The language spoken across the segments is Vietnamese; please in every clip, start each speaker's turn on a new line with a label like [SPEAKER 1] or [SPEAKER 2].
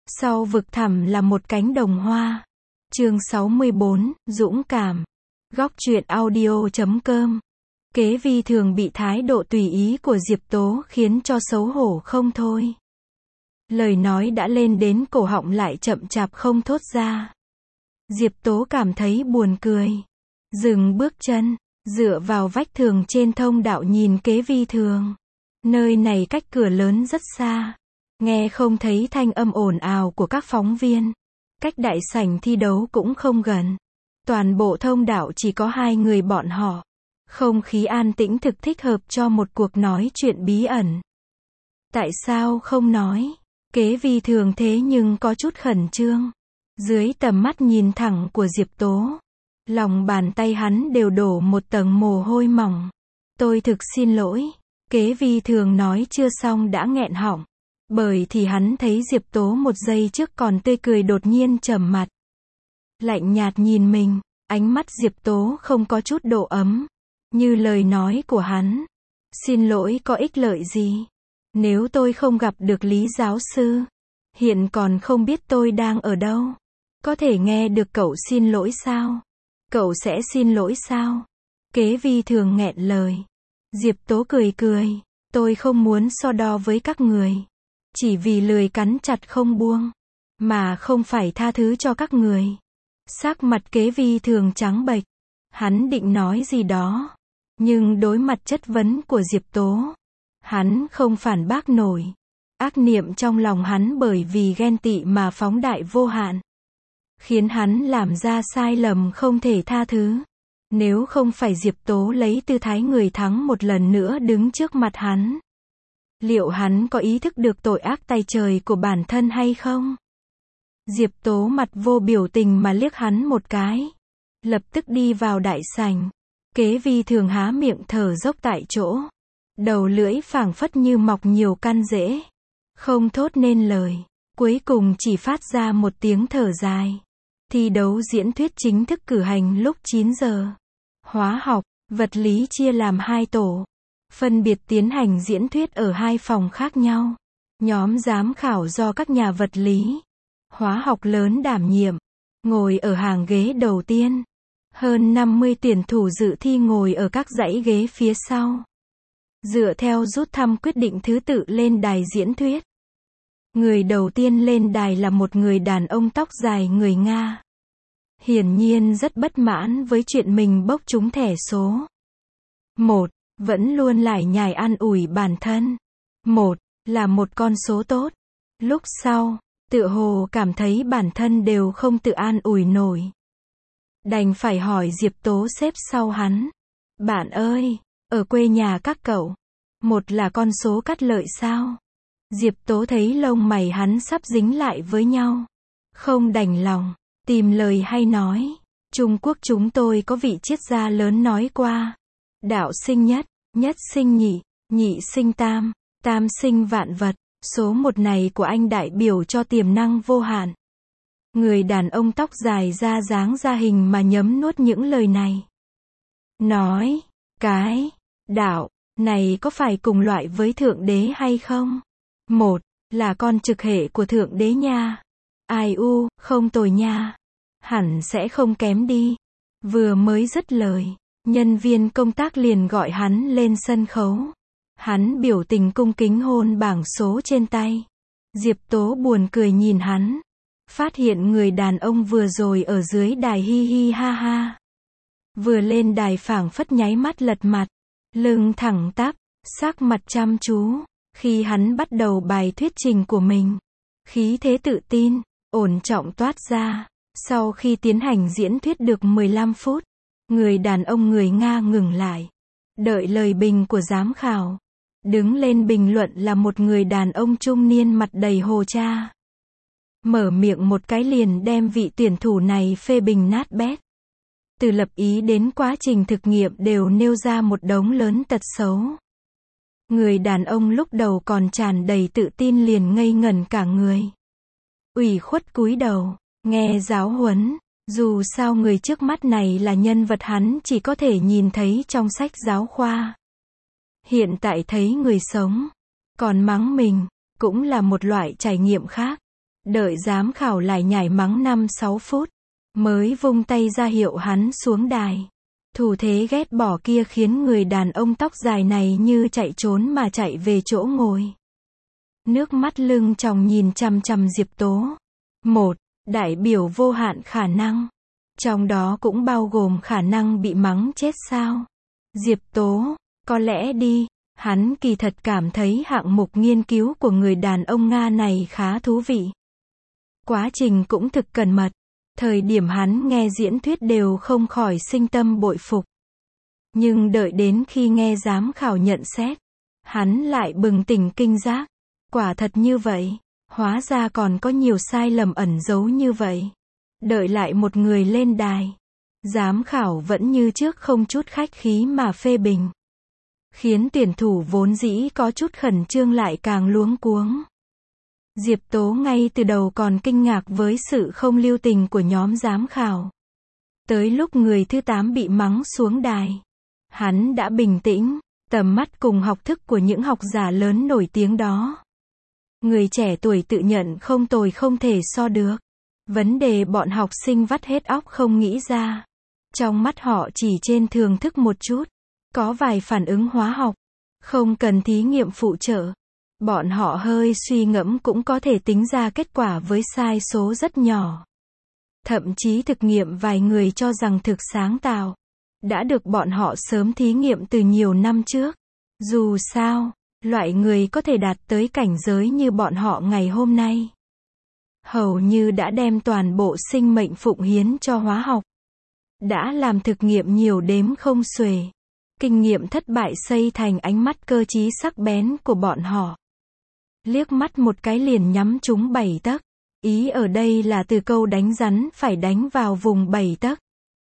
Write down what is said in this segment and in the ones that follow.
[SPEAKER 1] Sau vực thẳm là một cánh đồng hoa. Chương 64, Dũng cảm. Góc truyện audio.com. Kế Vi thường bị thái độ tùy ý của Diệp Tố khiến cho xấu hổ không thôi. Lời nói đã lên đến cổ họng lại chậm chạp không thốt ra. Diệp Tố cảm thấy buồn cười. Dừng bước chân, dựa vào vách tường trên thông đạo nhìn Kế Vi thường. Nơi này cách cửa lớn rất xa. Nghe không thấy thanh âm ồn ào của các phóng viên. Cách đại sảnh thi đấu cũng không gần. Toàn bộ thông đạo chỉ có hai người bọn họ. Không khí an tĩnh thực thích hợp cho một cuộc nói chuyện bí ẩn. Tại sao không nói? Kế Vi thường thế nhưng có chút khẩn trương. Dưới tầm mắt nhìn thẳng của Diệp Tố, lòng bàn tay hắn đều đổ một tầng mồ hôi mỏng. Tôi thực xin lỗi. Kế Vi thường nói chưa xong đã nghẹn họng. Bởi thì hắn thấy Diệp Tố một giây trước còn tươi cười đột nhiên trầm mặt. Lạnh nhạt nhìn mình, ánh mắt Diệp Tố không có chút độ ấm. Như lời nói của hắn. Xin lỗi có ích lợi gì? Nếu tôi không gặp được Lý giáo sư, hiện còn không biết tôi đang ở đâu. Có thể nghe được cậu xin lỗi sao? Cậu sẽ xin lỗi sao? Kế Vi thường nghẹn lời. Diệp Tố cười cười. Tôi không muốn so đo với các người. Chỉ vì lười cắn chặt không buông. Mà không phải tha thứ cho các người. Sắc mặt Kế Vi thường trắng bệch. Hắn định nói gì đó. Nhưng đối mặt chất vấn của Diệp Tố, hắn không phản bác nổi. Ác niệm trong lòng hắn bởi vì ghen tị mà phóng đại vô hạn. Khiến hắn làm ra sai lầm không thể tha thứ. Nếu không phải Diệp Tố lấy tư thái người thắng một lần nữa đứng trước mặt hắn. Liệu hắn có ý thức được tội ác tày trời của bản thân hay không? Diệp Tố mặt vô biểu tình mà liếc hắn một cái. Lập tức đi vào đại sảnh. Kế Vi thường há miệng thở dốc tại chỗ. Đầu lưỡi phảng phất như mọc nhiều căn rễ. Không thốt nên lời. Cuối cùng chỉ phát ra một tiếng thở dài. Thi đấu diễn thuyết chính thức cử hành lúc 9 giờ. Hóa học, vật lý chia làm hai tổ. Phân biệt tiến hành diễn thuyết ở hai phòng khác nhau. Nhóm giám khảo do các nhà vật lý, hóa học lớn đảm nhiệm. Ngồi ở hàng ghế đầu tiên. Hơn 50 tuyển thủ dự thi ngồi ở các dãy ghế phía sau. Dựa theo rút thăm quyết định thứ tự lên đài diễn thuyết. Người đầu tiên lên đài là một người đàn ông tóc dài người Nga. Hiển nhiên rất bất mãn với chuyện mình bốc trúng thẻ số 1, vẫn luôn lải nhải an ủi bản thân. 1 là một con số tốt. Lúc sau, tựa hồ cảm thấy bản thân đều không tự an ủi nổi. Đành phải hỏi Diệp Tố xếp sau hắn. Bạn ơi, ở quê nhà các cậu, 1 là con số cắt lợi sao? Diệp Tố thấy lông mày hắn sắp dính lại với nhau. Không đành lòng, tìm lời hay nói. Trung Quốc chúng tôi có vị triết gia lớn nói qua. Đạo sinh nhất, nhất sinh nhị, nhị sinh tam, tam sinh vạn vật. Số 1 này của anh đại biểu cho tiềm năng vô hạn. Người đàn ông tóc dài ra dáng ra hình mà nhấm nuốt những lời này. Nói, cái đạo này có phải cùng loại với Thượng Đế hay không? 1 là con trực hệ của Thượng Đế nha. Ai u, không tồi nha. Hẳn sẽ không kém đi. Vừa mới dứt lời, nhân viên công tác liền gọi hắn lên sân khấu. Hắn biểu tình cung kính hôn bảng số trên tay. Diệp Tố buồn cười nhìn hắn. Phát hiện người đàn ông vừa rồi ở dưới đài hi hi ha ha. Vừa lên đài phảng phất nháy mắt lật mặt. Lưng thẳng tắp, sắc mặt chăm chú. Khi hắn bắt đầu bài thuyết trình của mình, khí thế tự tin, ổn trọng toát ra. Sau khi tiến hành diễn thuyết được 15 phút, người đàn ông người Nga ngừng lại. Đợi lời bình của giám khảo. Đứng lên bình luận là một người đàn ông trung niên mặt đầy hồ cha. Mở miệng một cái liền đem vị tuyển thủ này phê bình nát bét. Từ lập ý đến quá trình thực nghiệm đều nêu ra một đống lớn tật xấu. Người đàn ông lúc đầu còn tràn đầy tự tin liền ngây ngẩn cả người. Ủy khuất cúi đầu, nghe giáo huấn. Dù sao người trước mắt này là nhân vật hắn chỉ có thể nhìn thấy trong sách giáo khoa. Hiện tại thấy người sống, còn mắng mình, cũng là một loại trải nghiệm khác. Đợi giám khảo lại nhảy mắng 5-6 phút, mới vung tay ra hiệu hắn xuống đài. Thủ thế ghét bỏ kia khiến người đàn ông tóc dài này như chạy trốn mà chạy về chỗ ngồi. Nước mắt lưng tròng nhìn chằm chằm Diệp Tố. Một, đại biểu vô hạn khả năng. Trong đó cũng bao gồm khả năng bị mắng chết sao? Diệp Tố, có lẽ đi. Hắn kỳ thật cảm thấy hạng mục nghiên cứu của người đàn ông Nga này khá thú vị. Quá trình cũng thực cẩn mật. Thời điểm hắn nghe diễn thuyết đều không khỏi sinh tâm bội phục. Nhưng đợi đến khi nghe giám khảo nhận xét, hắn lại bừng tỉnh kinh giác. Quả thật như vậy, hóa ra còn có nhiều sai lầm ẩn giấu như vậy. Đợi lại một người lên đài, giám khảo vẫn như trước không chút khách khí mà phê bình. Khiến tuyển thủ vốn dĩ có chút khẩn trương lại càng luống cuống. Diệp Tố ngay từ đầu còn kinh ngạc với sự không lưu tình của nhóm giám khảo. Tới lúc người thứ 8 bị mắng xuống đài, hắn đã bình tĩnh, tầm mắt cùng học thức của những học giả lớn nổi tiếng đó. Người trẻ tuổi tự nhận không tồi không thể so được. Vấn đề bọn học sinh vắt hết óc không nghĩ ra. Trong mắt họ chỉ trên thường thức một chút. Có vài phản ứng hóa học. Không cần thí nghiệm phụ trợ. Bọn họ hơi suy ngẫm cũng có thể tính ra kết quả với sai số rất nhỏ. Thậm chí thực nghiệm vài người cho rằng thực sáng tạo đã được bọn họ sớm thí nghiệm từ nhiều năm trước. Dù sao, loại người có thể đạt tới cảnh giới như bọn họ ngày hôm nay, hầu như đã đem toàn bộ sinh mệnh phụng hiến cho hóa học. Đã làm thực nghiệm nhiều đếm không xuể. Kinh nghiệm thất bại xây thành ánh mắt cơ trí sắc bén của bọn họ. Liếc mắt một cái liền nhắm trúng 7 tấc. Ý ở đây là từ câu đánh rắn phải đánh vào vùng 7 tấc.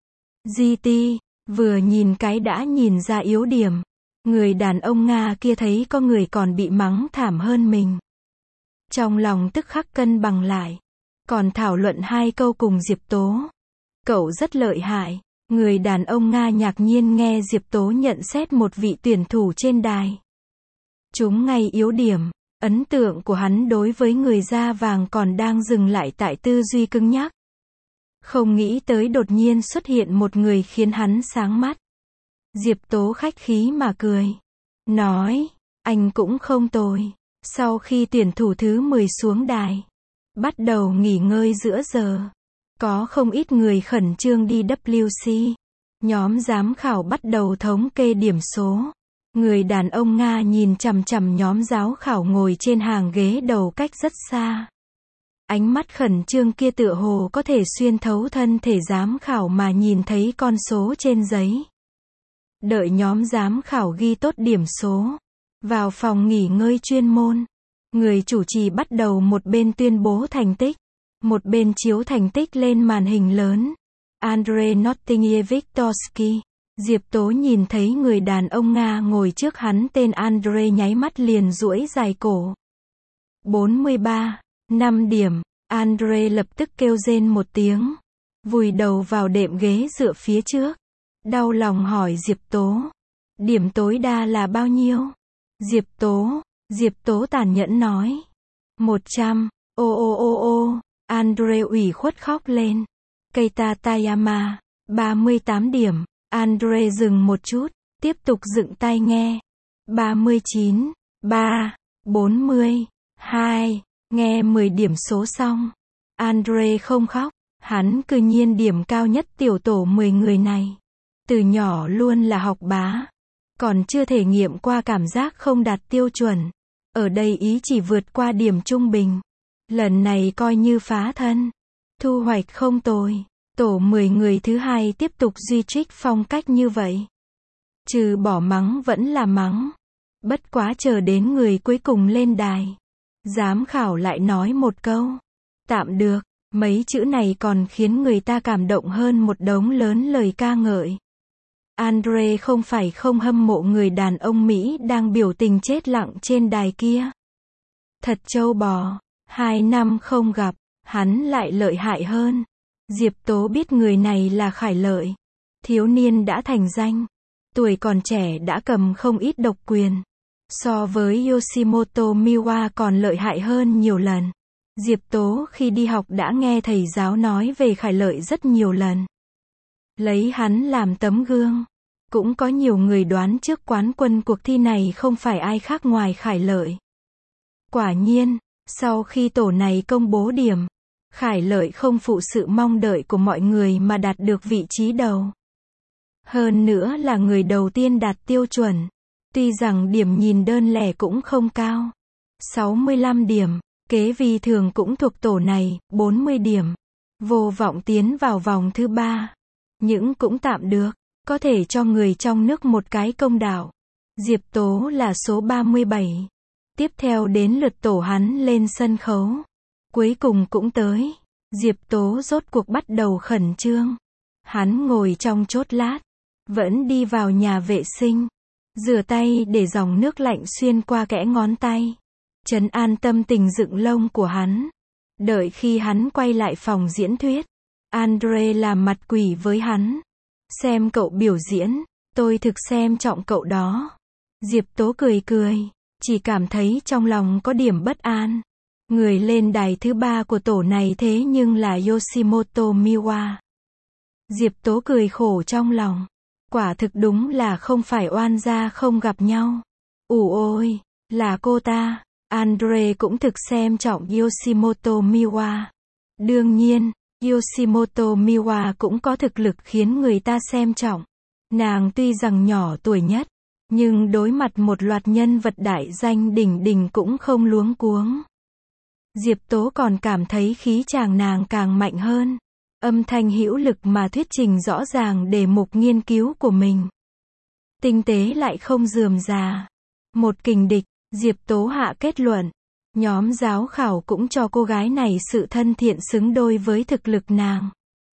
[SPEAKER 1] GT, vừa nhìn cái đã nhìn ra yếu điểm. Người đàn ông Nga kia thấy có người còn bị mắng thảm hơn mình. Trong lòng tức khắc cân bằng lại. Còn thảo luận 2 câu cùng Diệp Tố. Cậu rất lợi hại. Người đàn ông Nga ngạc nhiên nghe Diệp Tố nhận xét một vị tuyển thủ trên đài. Chúng ngay yếu điểm. Ấn tượng của hắn đối với người da vàng còn đang dừng lại tại tư duy cứng nhắc. Không nghĩ tới đột nhiên xuất hiện một người khiến hắn sáng mắt. Diệp Tố khách khí mà cười. Nói, anh cũng không tồi. Sau khi tuyển thủ thứ 10 xuống đài, bắt đầu nghỉ ngơi giữa giờ. Có không ít người khẩn trương đi WC. Nhóm giám khảo bắt đầu thống kê điểm số. Người đàn ông Nga nhìn chằm chằm nhóm giám khảo ngồi trên hàng ghế đầu cách rất xa. Ánh mắt khẩn trương kia tựa hồ có thể xuyên thấu thân thể giám khảo mà nhìn thấy con số trên giấy. Đợi nhóm giám khảo ghi tốt điểm số. Vào phòng nghỉ ngơi chuyên môn. Người chủ trì bắt đầu một bên tuyên bố thành tích. Một bên chiếu thành tích lên màn hình lớn. Andrei Nottingievictorski. Diệp Tố nhìn thấy người đàn ông Nga ngồi trước hắn tên Andrei nháy mắt liền duỗi dài cổ. 43, 5 điểm. Andrei lập tức kêu rên một tiếng. Vùi đầu vào đệm ghế dựa phía trước. Đau lòng hỏi Diệp Tố. Điểm tối đa là bao nhiêu? Diệp Tố tàn nhẫn nói. 100. Ô. Andrei ủy khuất khóc lên. Keita Tayama. 38 điểm. Andrei dừng một chút. Tiếp tục dựng tai nghe. 39. 3. 40. 2. Nghe 10 điểm số xong. Andrei không khóc. Hắn cư nhiên điểm cao nhất tiểu tổ 10 người này. Từ nhỏ luôn là học bá. Còn chưa thể nghiệm qua cảm giác không đạt tiêu chuẩn. Ở đây ý chỉ vượt qua điểm trung bình. Lần này coi như phá thân. Thu hoạch không tồi. Tổ 10 người thứ 2 tiếp tục duy trì phong cách như vậy. Trừ bỏ mắng vẫn là mắng. Bất quá chờ đến người cuối cùng lên đài. Giám khảo lại nói một câu. Tạm được. Mấy chữ này còn khiến người ta cảm động hơn một đống lớn lời ca ngợi. Andrei không phải không hâm mộ người đàn ông Mỹ đang biểu tình chết lặng trên đài kia. Thật trâu bò. 2 năm không gặp, hắn lại lợi hại hơn. Diệp Tố biết người này là Khải Lợi. Thiếu niên đã thành danh. Tuổi còn trẻ đã cầm không ít độc quyền. So với Yoshimoto Miwa còn lợi hại hơn nhiều lần. Diệp Tố khi đi học đã nghe thầy giáo nói về Khải Lợi rất nhiều lần. Lấy hắn làm tấm gương. Cũng có nhiều người đoán trước quán quân cuộc thi này không phải ai khác ngoài Khải Lợi. Quả nhiên, sau khi tổ này công bố điểm, Khải Lợi không phụ sự mong đợi của mọi người mà đạt được vị trí đầu. Hơn nữa là người đầu tiên đạt tiêu chuẩn. Tuy rằng điểm nhìn đơn lẻ cũng không cao. 65 điểm, Kế Vi Thường cũng thuộc tổ này, 40 điểm. Vô vọng tiến vào vòng thứ 3. Nhưng cũng tạm được, có thể cho người trong nước một cái công đạo. Diệp Tố là số 37. Tiếp theo đến lượt tổ hắn lên sân khấu. Cuối cùng cũng tới. Diệp Tố rốt cuộc bắt đầu khẩn trương. Hắn ngồi trong chốt lát. Vẫn đi vào nhà vệ sinh. Rửa tay để dòng nước lạnh xuyên qua kẽ ngón tay. Trấn an tâm tình dựng lông của hắn. Đợi khi hắn quay lại phòng diễn thuyết. Andre làm mặt quỷ với hắn. Xem cậu biểu diễn. Tôi thực xem trọng cậu đó. Diệp Tố cười cười. Chỉ cảm thấy trong lòng có điểm bất an. Người lên đài thứ 3 của tổ này thế nhưng là Yoshimoto Miwa. Diệp Tố cười khổ trong lòng. Quả thực đúng là không phải oan gia không gặp nhau. Ôi, là cô ta. Andre cũng thực xem trọng Yoshimoto Miwa. Đương nhiên, Yoshimoto Miwa cũng có thực lực khiến người ta xem trọng. Nàng tuy rằng nhỏ tuổi nhất, nhưng đối mặt một loạt nhân vật đại danh đỉnh đỉnh cũng không luống cuống. Diệp Tố còn cảm thấy khí chàng nàng càng mạnh hơn. Âm thanh hữu lực mà thuyết trình rõ ràng đề mục nghiên cứu của mình. Tinh tế lại không rườm rà. Một kình địch, Diệp Tố hạ kết luận. Nhóm giám khảo cũng cho cô gái này sự thân thiện xứng đôi với thực lực nàng.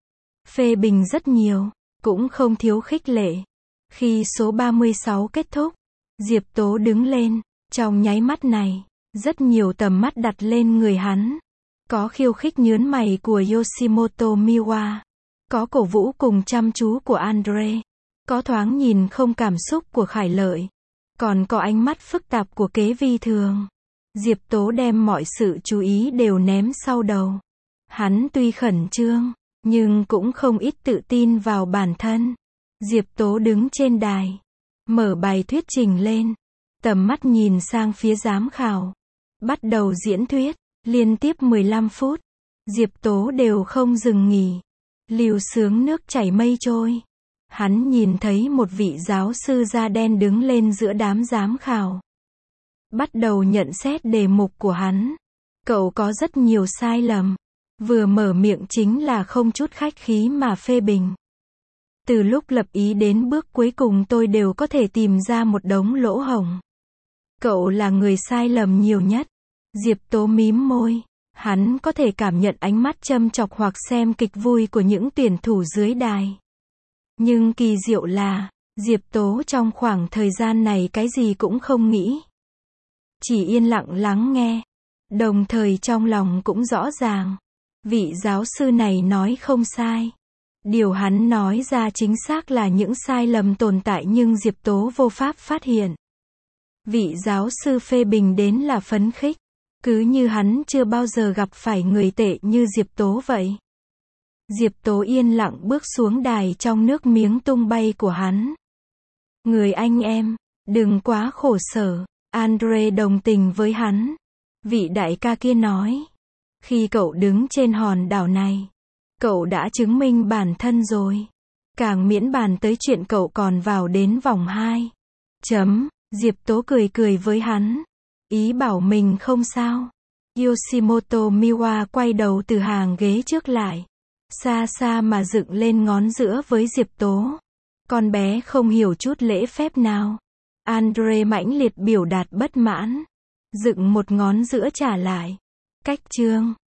[SPEAKER 1] Phê bình rất nhiều, cũng không thiếu khích lệ. Khi số 36 kết thúc, Diệp Tố đứng lên. Trong nháy mắt này, rất nhiều tầm mắt đặt lên người hắn. Có khiêu khích nhướng mày của Yoshimoto Miwa. Có cổ vũ cùng chăm chú của Andre. Có thoáng nhìn không cảm xúc của Khải Lợi. Còn có ánh mắt phức tạp của Kế Vi Thường. Diệp Tố đem mọi sự chú ý đều ném sau đầu. Hắn tuy khẩn trương, nhưng cũng không ít tự tin vào bản thân. Diệp Tố đứng trên đài. Mở bài thuyết trình lên. Tầm mắt nhìn sang phía giám khảo. Bắt đầu diễn thuyết. Liên tiếp 15 phút. Diệp Tố đều không dừng nghỉ. Lưu sướng nước chảy mây trôi. Hắn nhìn thấy một vị giáo sư da đen đứng lên giữa đám giám khảo. Bắt đầu nhận xét đề mục của hắn. Cậu có rất nhiều sai lầm. Vừa mở miệng chính là không chút khách khí mà phê bình. Từ lúc lập ý đến bước cuối cùng tôi đều có thể tìm ra một đống lỗ hổng. Cậu là người sai lầm nhiều nhất. Diệp Tố mím môi. Hắn có thể cảm nhận ánh mắt châm chọc hoặc xem kịch vui của những tuyển thủ dưới đài. Nhưng kỳ diệu là, Diệp Tố trong khoảng thời gian này cái gì cũng không nghĩ. Chỉ yên lặng lắng nghe. Đồng thời trong lòng cũng rõ ràng. Vị giáo sư này nói không sai. Điều hắn nói ra chính xác là những sai lầm tồn tại nhưng Diệp Tố vô pháp phát hiện. Vị giáo sư phê bình đến là phấn khích. Cứ như hắn chưa bao giờ gặp phải người tệ như Diệp Tố vậy. Diệp Tố yên lặng bước xuống đài trong nước miếng tung bay của hắn. Người anh em, đừng quá khổ sở. Andre đồng tình với hắn. Vị đại ca kia nói. Khi cậu đứng trên hòn đảo này, cậu đã chứng minh bản thân rồi. Càng miễn bàn tới chuyện cậu còn vào đến vòng 2. Diệp Tố cười cười với hắn. Ý bảo mình không sao. Yoshimoto Miwa quay đầu từ hàng ghế trước lại. Xa xa mà dựng lên ngón giữa với Diệp Tố. Con bé không hiểu chút lễ phép nào. Andre mãnh liệt biểu đạt bất mãn. Dựng một ngón giữa trả lại. Cách chương.